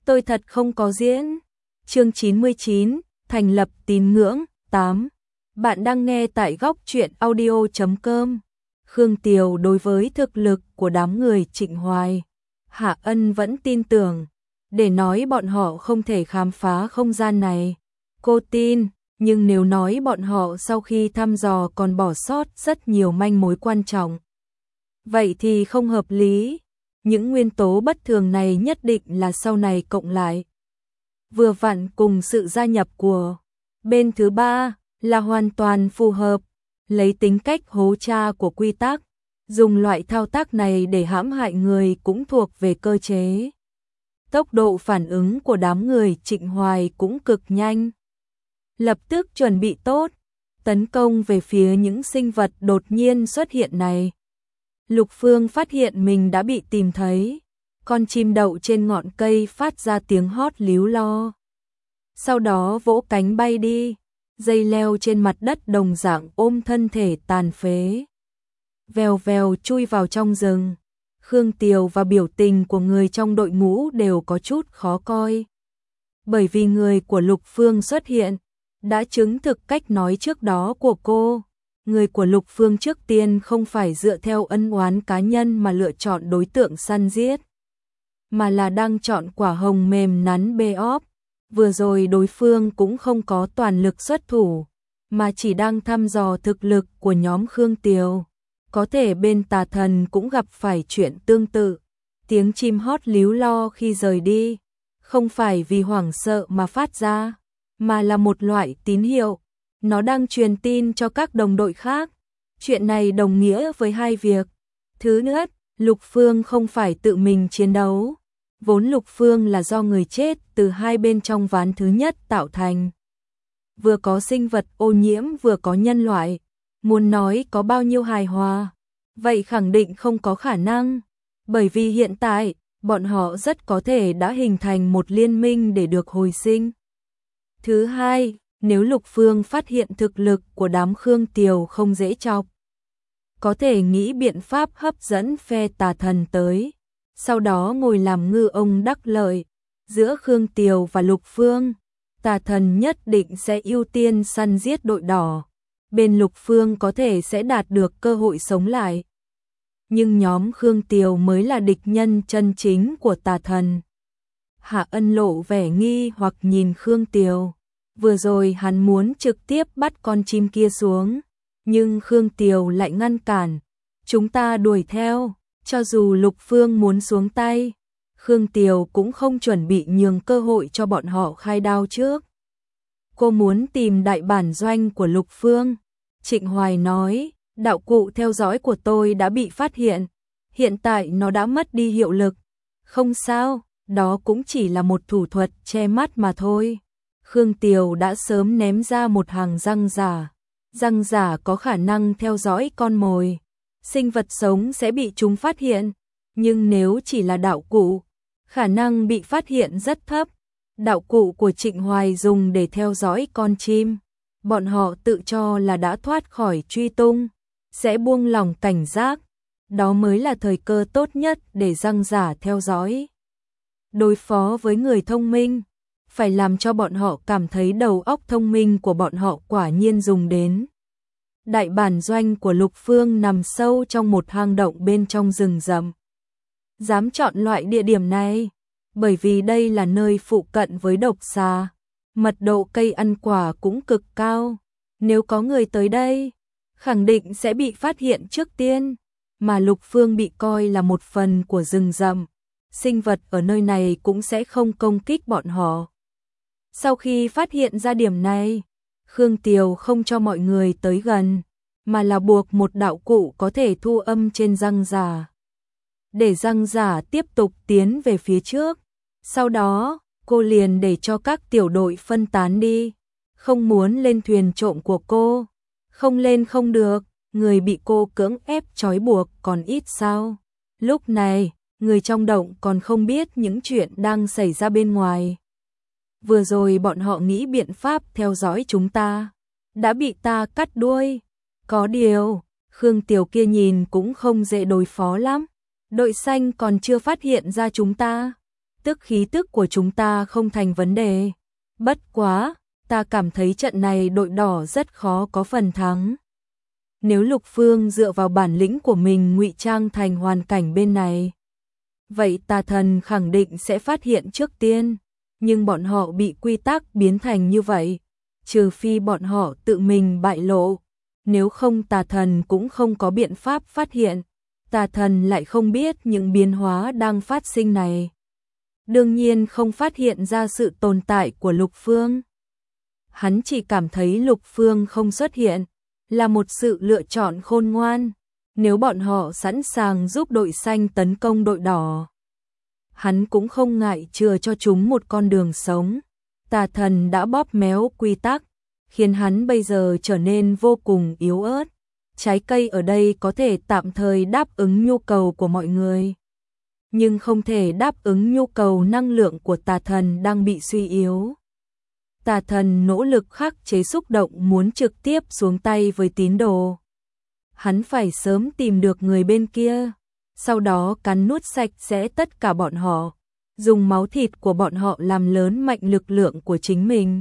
tôi thật không có diễn. Chương 99, thành lập tín ngưỡng, 8. Bạn đang nghe tại góc truyện audio.com. Khương Tiều đối với thực lực của đám người Trịnh Hoài, Hạ Ân vẫn tin tưởng, để nói bọn họ không thể khám phá không gian này. Cô tin, nhưng nếu nói bọn họ sau khi thăm dò còn bỏ sót rất nhiều manh mối quan trọng, vậy thì không hợp lý. Những nguyên tố bất thường này nhất định là sau này cộng lại, vừa vặn cùng sự gia nhập của bên thứ ba là hoàn toàn phù hợp. Lấy tính cách hố cha của quy tắc, dùng loại thao tác này để hãm hại người cũng thuộc về cơ chế. Tốc độ phản ứng của đám người Trịnh Hoài cũng cực nhanh. Lập tức chuẩn bị tốt, tấn công về phía những sinh vật đột nhiên xuất hiện này. Lục Phương phát hiện mình đã bị tìm thấy, con chim đậu trên ngọn cây phát ra tiếng hót líu lo. Sau đó vỗ cánh bay đi, dây leo trên mặt đất đồng dạng ôm thân thể tàn phế. Vèo vèo chui vào trong rừng. Khương Tiều và biểu tình của người trong đội ngũ đều có chút khó coi. Bởi vì người của Lục Phương xuất hiện, đã chứng thực cách nói trước đó của cô. Người của Lục Phương trước tiên không phải dựa theo ân oán cá nhân mà lựa chọn đối tượng săn giết, mà là đang chọn quả hồng mềm nắn bê óp. Vừa rồi đối phương cũng không có toàn lực xuất thủ, mà chỉ đang thăm dò thực lực của nhóm Khương Tiều. Có thể bên tà thần cũng gặp phải chuyện tương tự. Tiếng chim hót líu lo khi rời đi, không phải vì hoảng sợ mà phát ra, mà là một loại tín hiệu. Nó đang truyền tin cho các đồng đội khác. Chuyện này đồng nghĩa với hai việc. Thứ nhất, Lục Phương không phải tự mình chiến đấu. Vốn Lục Phương là do người chết từ hai bên trong ván thứ nhất tạo thành. Vừa có sinh vật ô nhiễm vừa có nhân loại. Muốn nói có bao nhiêu hài hòa, vậy khẳng định không có khả năng. Bởi vì hiện tại, bọn họ rất có thể đã hình thành một liên minh để được hồi sinh. Thứ hai, nếu Lục Phương phát hiện thực lực của đám Khương Tiều không dễ chọc, có thể nghĩ biện pháp hấp dẫn phe tà thần tới, sau đó ngồi làm ngư ông đắc lợi. Giữa Khương Tiều và Lục Phương, tà thần nhất định sẽ ưu tiên săn giết đội đỏ. Bên Lục Phương có thể sẽ đạt được cơ hội sống lại. Nhưng nhóm Khương Tiều mới là địch nhân chân chính của tà thần. Hạ Ân lộ vẻ nghi hoặc nhìn Khương Tiều. Vừa rồi hắn muốn trực tiếp bắt con chim kia xuống, nhưng Khương Tiều lại ngăn cản. Chúng ta đuổi theo, cho dù Lục Phương muốn xuống tay, Khương Tiều cũng không chuẩn bị nhường cơ hội cho bọn họ khai đao trước. Cô muốn tìm đại bản doanh của Lục Phương. Trịnh Hoài nói, đạo cụ theo dõi của tôi đã bị phát hiện tại nó đã mất đi hiệu lực. Không sao, đó cũng chỉ là một thủ thuật che mắt mà thôi. Khương Tiều đã sớm ném ra một hàng răng giả. Răng giả có khả năng theo dõi con mồi. Sinh vật sống sẽ bị chúng phát hiện, nhưng nếu chỉ là đạo cụ, khả năng bị phát hiện rất thấp. Đạo cụ của Trịnh Hoài dùng để theo dõi con chim. Bọn họ tự cho là đã thoát khỏi truy tung, sẽ buông lỏng cảnh giác. Đó mới là thời cơ tốt nhất để răng giả theo dõi. Đối phó với người thông minh, phải làm cho bọn họ cảm thấy đầu óc thông minh của bọn họ quả nhiên dùng đến. Đại bản doanh của Lục Phương nằm sâu trong một hang động bên trong rừng rậm. Dám chọn loại địa điểm này, bởi vì đây là nơi phụ cận với độc xà. Mật độ cây ăn quả cũng cực cao. Nếu có người tới đây, khẳng định sẽ bị phát hiện trước tiên. Mà Lục Phương bị coi là một phần của rừng rậm, sinh vật ở nơi này cũng sẽ không công kích bọn họ. Sau khi phát hiện ra điểm này, Khương Tiều không cho mọi người tới gần, mà là buộc một đạo cụ có thể thu âm trên răng giả, để răng giả tiếp tục tiến về phía trước. Sau đó, cô liền để cho các tiểu đội phân tán đi. Không muốn lên thuyền trộm của cô, không lên không được. Người bị cô cưỡng ép trói buộc còn ít sao? Lúc này, người trong động còn không biết những chuyện đang xảy ra bên ngoài. Vừa rồi bọn họ nghĩ biện pháp theo dõi chúng ta, đã bị ta cắt đuôi. Có điều, Khương Tiều kia nhìn cũng không dễ đối phó lắm. Đội xanh còn chưa phát hiện ra chúng ta. tức khí tức của chúng ta không thành vấn đề. Bất quá, ta cảm thấy trận này đội đỏ rất khó có phần thắng. Nếu Lục Phương dựa vào bản lĩnh của mình ngụy trang thành hoàn cảnh bên này, vậy tà thần khẳng định sẽ phát hiện trước tiên, nhưng bọn họ bị quy tắc biến thành như vậy, trừ phi bọn họ tự mình bại lộ, nếu không tà thần cũng không có biện pháp phát hiện, tà thần lại không biết những biến hóa đang phát sinh này. Đương nhiên không phát hiện ra sự tồn tại của Lục Phương. Hắn chỉ cảm thấy Lục Phương không xuất hiện là một sự lựa chọn khôn ngoan, nếu bọn họ sẵn sàng giúp đội xanh tấn công đội đỏ, hắn cũng không ngại chừa cho chúng một con đường sống. Tà thần đã bóp méo quy tắc, khiến hắn bây giờ trở nên vô cùng yếu ớt. Trái cây ở đây có thể tạm thời đáp ứng nhu cầu của mọi người, nhưng không thể đáp ứng nhu cầu năng lượng của tà thần đang bị suy yếu. Tà thần nỗ lực khắc chế xúc động muốn trực tiếp xuống tay với tín đồ. Hắn phải sớm tìm được người bên kia, sau đó cắn nuốt sạch sẽ tất cả bọn họ, dùng máu thịt của bọn họ làm lớn mạnh lực lượng của chính mình.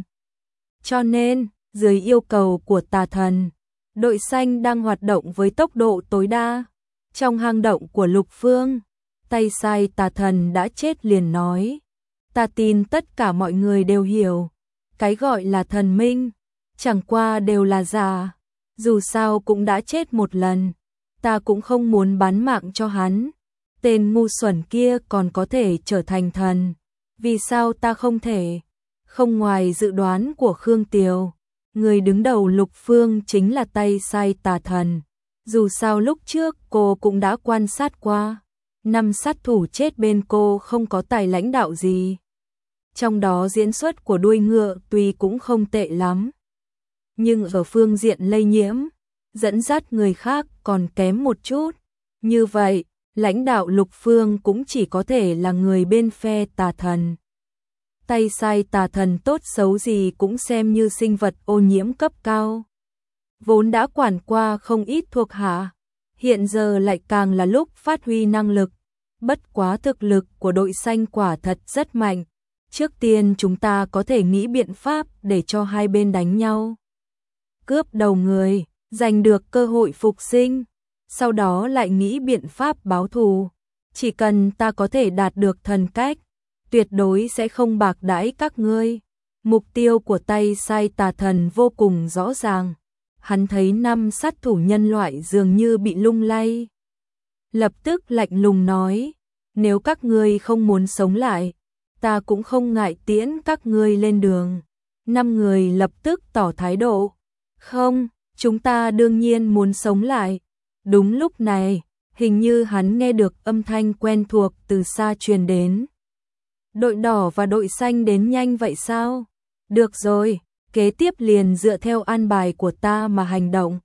Cho nên, dưới yêu cầu của tà thần, đội xanh đang hoạt động với tốc độ tối đa. Trong hang động của Lục Phương, tay sai tà thần đã chết liền nói. Ta tin tất cả mọi người đều hiểu, cái gọi là thần minh, chẳng qua đều là giả, dù sao cũng đã chết một lần, ta cũng không muốn bán mạng cho hắn. Tên ngu xuẩn kia còn có thể trở thành thần, vì sao ta không thể? Không ngoài dự đoán của Khương Tiều, người đứng đầu Lục Phương chính là tay sai tà thần. Dù sao lúc trước cô cũng đã quan sát qua, 5 sát thủ chết bên cô không có tài lãnh đạo gì. Trong đó diễn xuất của đuôi ngựa tuy cũng không tệ lắm, nhưng ở phương diện lây nhiễm, dẫn dắt người khác còn kém một chút. Như vậy, lãnh đạo Lục Phương cũng chỉ có thể là người bên phe tà thần. Tay sai tà thần tốt xấu gì cũng xem như sinh vật ô nhiễm cấp cao, vốn đã quản qua không ít thuộc hạ, hiện giờ lại càng là lúc phát huy năng lực. Bất quá thực lực của đội xanh quả thật rất mạnh. Trước tiên chúng ta có thể nghĩ biện pháp để cho hai bên đánh nhau, cướp đầu người, giành được cơ hội phục sinh, sau đó lại nghĩ biện pháp báo thù. Chỉ cần ta có thể đạt được thần cách, tuyệt đối sẽ không bạc đãi các ngươi. Mục tiêu của tay sai tà thần vô cùng rõ ràng. Hắn thấy 5 sát thủ nhân loại dường như bị lung lay, lập tức lạnh lùng nói, nếu các ngươi không muốn sống lại, ta cũng không ngại tiễn các ngươi lên đường. 5 người lập tức tỏ thái độ, không, chúng ta đương nhiên muốn sống lại. Đúng lúc này, hình như hắn nghe được âm thanh quen thuộc từ xa truyền đến. Đội đỏ và đội xanh đến nhanh vậy sao? Được rồi, kế tiếp liền dựa theo an bài của ta mà hành động.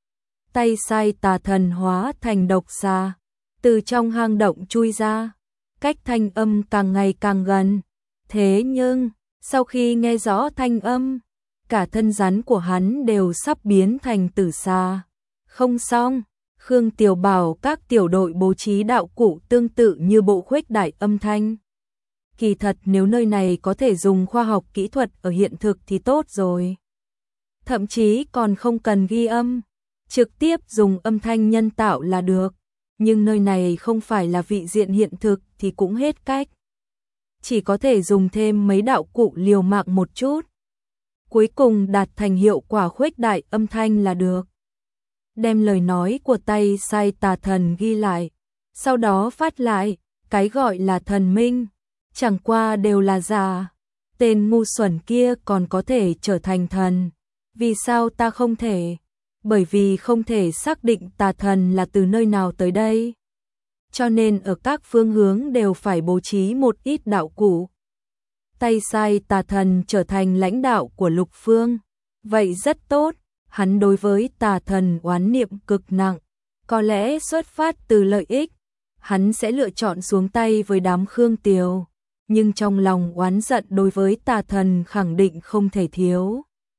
Tay sai tà thần hóa thành độc xà, từ trong hang động chui ra, cách thanh âm càng ngày càng gần. Thế nhưng, sau khi nghe rõ thanh âm, cả thân rắn của hắn đều sắp biến thành tử xà. Không xong, Khương Tiều bảo các tiểu đội bố trí đạo cụ tương tự như bộ khuếch đại âm thanh. Kỳ thật nếu nơi này có thể dùng khoa học kỹ thuật ở hiện thực thì tốt rồi. Thậm chí còn không cần ghi âm, trực tiếp dùng âm thanh nhân tạo là được. Nhưng nơi này không phải là vị diện hiện thực thì cũng hết cách. Chỉ có thể dùng thêm mấy đạo cụ liều mạng một chút. Cuối cùng đạt thành hiệu quả khuếch đại âm thanh là được. Đem lời nói của tay sai tà thần ghi lại, sau đó phát lại, cái gọi là thần minh, chẳng qua đều là giả. Tên ngu xuẩn kia còn có thể trở thành thần, vì sao ta không thể? Bởi vì không thể xác định tà thần là từ nơi nào tới đây. Cho nên ở các phương hướng đều phải bố trí một ít đạo cụ. Tay sai tà thần trở thành lãnh đạo của Lục Phương. Vậy rất tốt, hắn đối với tà thần oán niệm cực nặng. Có lẽ xuất phát từ lợi ích, hắn sẽ lựa chọn xuống tay với đám Khương Tiều. Nhưng trong lòng oán giận đối với tà thần khẳng định không thể thiếu.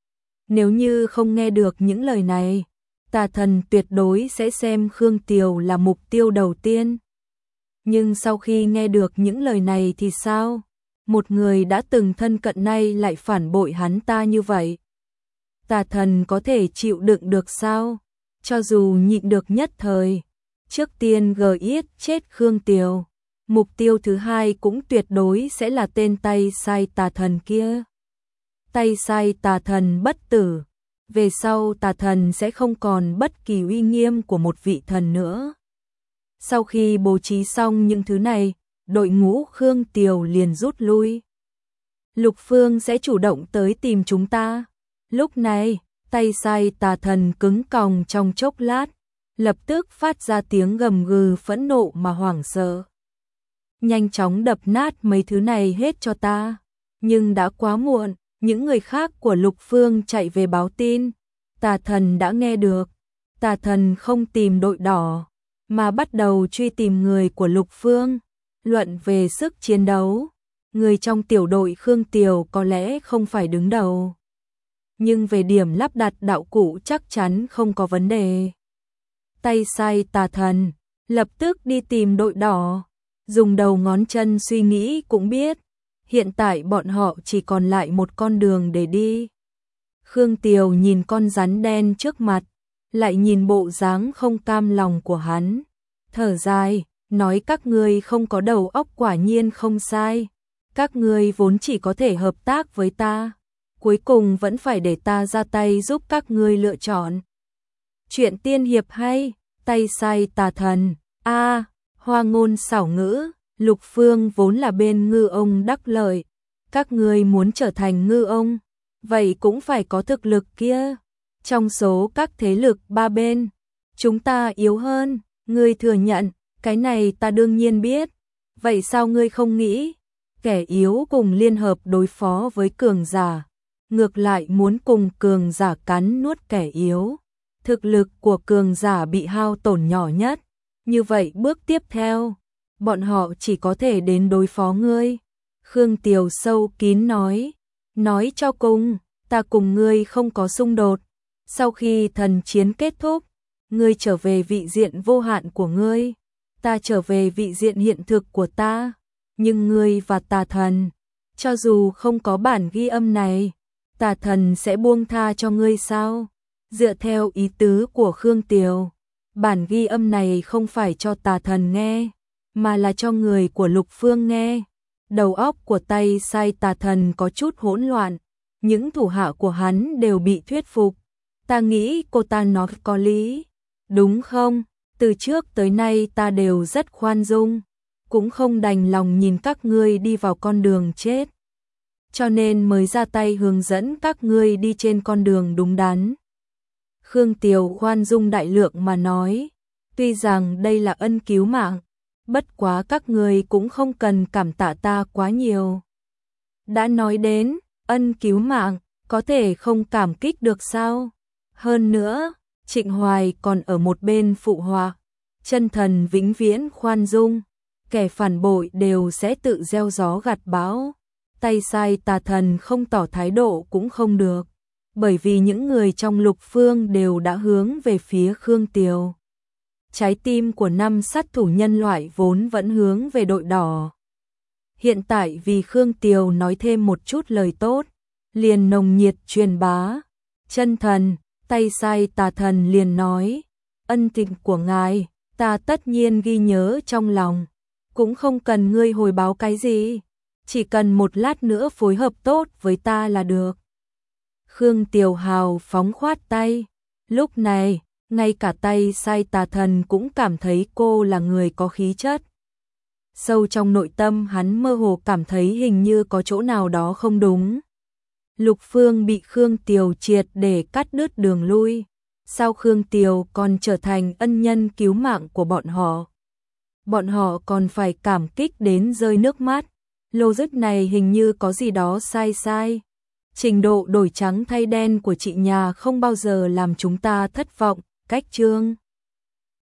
Nếu như không nghe được những lời này, tà thần tuyệt đối sẽ xem Khương Tiều là mục tiêu đầu tiên. Nhưng sau khi nghe được những lời này thì sao? Một người đã từng thân cận nay lại phản bội hắn ta như vậy. Tà thần có thể chịu đựng được sao? Cho dù nhịn được nhất thời. Trước tiên giết chết Khương Tiều. Mục tiêu thứ hai cũng tuyệt đối sẽ là tên tay sai tà thần kia. Tay sai tà thần bất tử. Về sau tà thần sẽ không còn bất kỳ uy nghiêm của một vị thần nữa. Sau khi bố trí xong những thứ này, đội ngũ Khương Tiều liền rút lui. Lục Phương sẽ chủ động tới tìm chúng ta. Lúc này, tay sai tà thần cứng còng trong chốc lát, lập tức phát ra tiếng gầm gừ phẫn nộ mà hoảng sợ. Nhanh chóng đập nát mấy thứ này hết cho ta. Nhưng đã quá muộn, những người khác của Lục Phương chạy về báo tin. Tà thần đã nghe được. Tà thần không tìm đội đỏ, mà bắt đầu truy tìm người của Lục Phương. Luận về sức chiến đấu, người trong tiểu đội Khương Tiều có lẽ không phải đứng đầu. Nhưng về điểm lắp đặt đạo cụ chắc chắn không có vấn đề. Tay sai tà thần lập tức đi tìm đội đỏ. Dùng đầu ngón chân suy nghĩ cũng biết, hiện tại bọn họ chỉ còn lại một con đường để đi. Khương Tiều nhìn con rắn đen trước mặt, lại nhìn bộ dáng không cam lòng của hắn. Thở dài, nói các ngươi không có đầu óc quả nhiên không sai. Các ngươi vốn chỉ có thể hợp tác với ta. Cuối cùng vẫn phải để ta ra tay giúp các ngươi lựa chọn. Chuyện tiên hiệp hay, tay sai tà thần, hoa ngôn xảo ngữ, Lục Phương vốn là bên ngư ông đắc lợi. Các ngươi muốn trở thành ngư ông, vậy cũng phải có thực lực kia. Trong số các thế lực ba bên, chúng ta yếu hơn, ngươi thừa nhận, cái này ta đương nhiên biết. Vậy sao ngươi không nghĩ, kẻ yếu cùng liên hợp đối phó với cường giả, ngược lại muốn cùng cường giả cắn nuốt kẻ yếu. Thực lực của cường giả bị hao tổn nhỏ nhất. Như vậy bước tiếp theo, bọn họ chỉ có thể đến đối phó ngươi. Khương Tiều sâu kín nói cho cùng, ta cùng ngươi không có xung đột. Sau khi thần chiến kết thúc, ngươi trở về vị diện vô hạn của ngươi, ta trở về vị diện hiện thực của ta. Nhưng ngươi và tà thần, cho dù không có bản ghi âm này, tà thần sẽ buông tha cho ngươi sao? Dựa theo ý tứ của Khương Tiều, bản ghi âm này không phải cho tà thần nghe, mà là cho người của Lục Phương nghe. Đầu óc của tay sai tà thần có chút hỗn loạn, những thủ hạ của hắn đều bị thuyết phục. Ta nghĩ cô ta nói có lý, đúng không? Từ trước tới nay ta đều rất khoan dung, cũng không đành lòng nhìn các ngươi đi vào con đường chết. Cho nên mới ra tay hướng dẫn các ngươi đi trên con đường đúng đắn. Khương Tiều khoan dung đại lượng mà nói, tuy rằng đây là ân cứu mạng, bất quá các ngươi cũng không cần cảm tạ ta quá nhiều. Đã nói đến ân cứu mạng, có thể không cảm kích được sao? Hơn nữa, Trịnh Hoài còn ở một bên phụ họa, chân thần vĩnh viễn khoan dung, kẻ phản bội đều sẽ tự gieo gió gặt bão. Tay sai tà thần không tỏ thái độ cũng không được, bởi vì những người trong Lục Phương đều đã hướng về phía Khương Tiều. Trái tim của năm sát thủ nhân loại vốn vẫn hướng về đội đỏ. Hiện tại vì Khương Tiều nói thêm một chút lời tốt, liền nồng nhiệt truyền bá. Chân thần, tay sai tà thần liền nói, ân tình của ngài, ta tất nhiên ghi nhớ trong lòng, cũng không cần ngươi hồi báo cái gì, chỉ cần một lát nữa phối hợp tốt với ta là được. Khương Tiều hào phóng khoát tay, lúc này, ngay cả tay sai tà thần cũng cảm thấy cô là người có khí chất. Sâu trong nội tâm hắn mơ hồ cảm thấy hình như có chỗ nào đó không đúng. Lục Phương bị Khương Tiều triệt để cắt đứt đường lui. Sao Khương Tiều còn trở thành ân nhân cứu mạng của bọn họ? Bọn họ còn phải cảm kích đến rơi nước mắt. Logic này hình như có gì đó sai sai. Trình độ đổi trắng thay đen của chị nhà không bao giờ làm chúng ta thất vọng. Cách chương